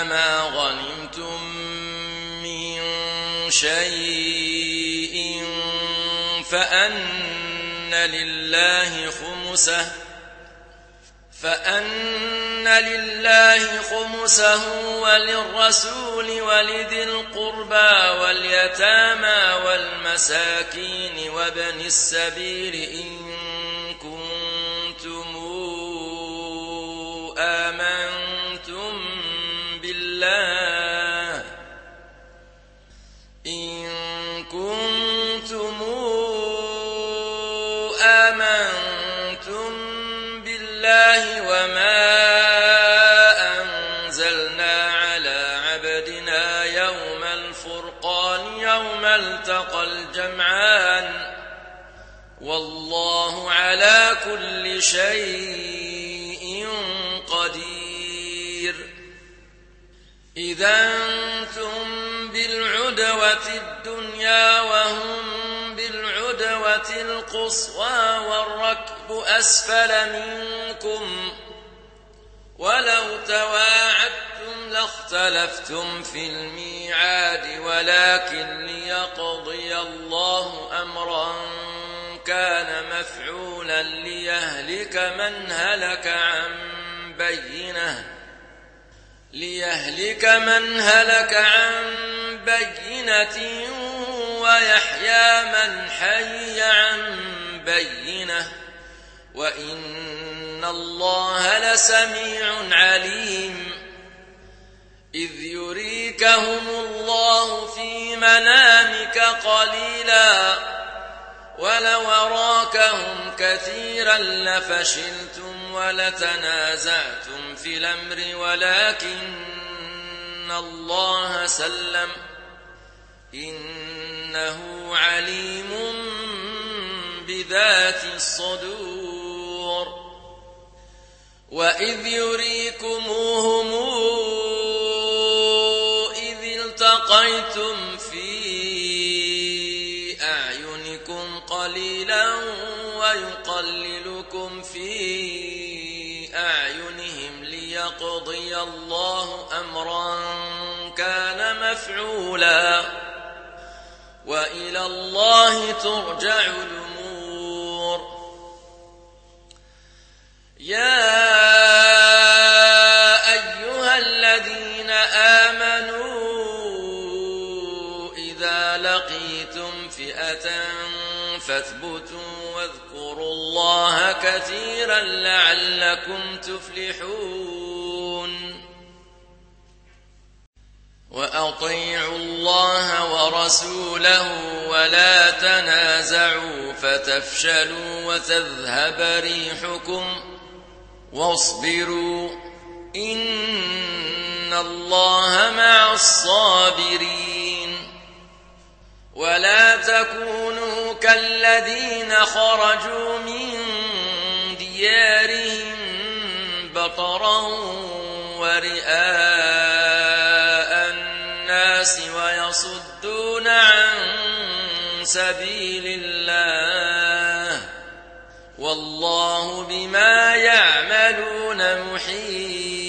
ما غنمتم من شيء فأن لله خمسه وللرسول ولذي القربى واليتامى والمساكين وابن السبيل إن كنتم آمنتم بالله وما أنزلنا على عبدنا يوم الفرقان يوم التقى الجمعان والله على كل شيء قدير. إذا أنتم بالعدوة الدنيا وهم بالعدوة القصوى والركب أسفل منكم ولو تواعدتم لاختلفتم في الميعاد ولكن ليقضي الله أمرا كان مفعولا ليهلك من هلك عن بينة ويحيى من حي عن بينة وإن الله لسميع عليم. إذ يريكهم الله في منامك قليلا ولو أراكهم كثيرا لفشلتم ولتنازعتم في الأمر ولكن الله سلم إنه عليم بذات الصدور. وإذ يريكموهم إذ التقيتم في أعينكم قليلا ويقللكم في أعينهم ليقضي الله أمرا كان مفعولا وإلى الله ترجع الأمور. يا أيها الذين آمنوا إذا لقيتم فئة فاثبتوا واذكروا الله كثيرا لعلكم تفلحون. وأطيعوا الله ورسوله ولا تنازعوا فتفشلوا وتذهب ريحكم واصبروا إن الله مع الصابرين. ولا تكونوا كالذين خرجوا من ديارهم بطرا ورئاء الناس ويصدون عن سبيل الله والله بما يعملون محيط.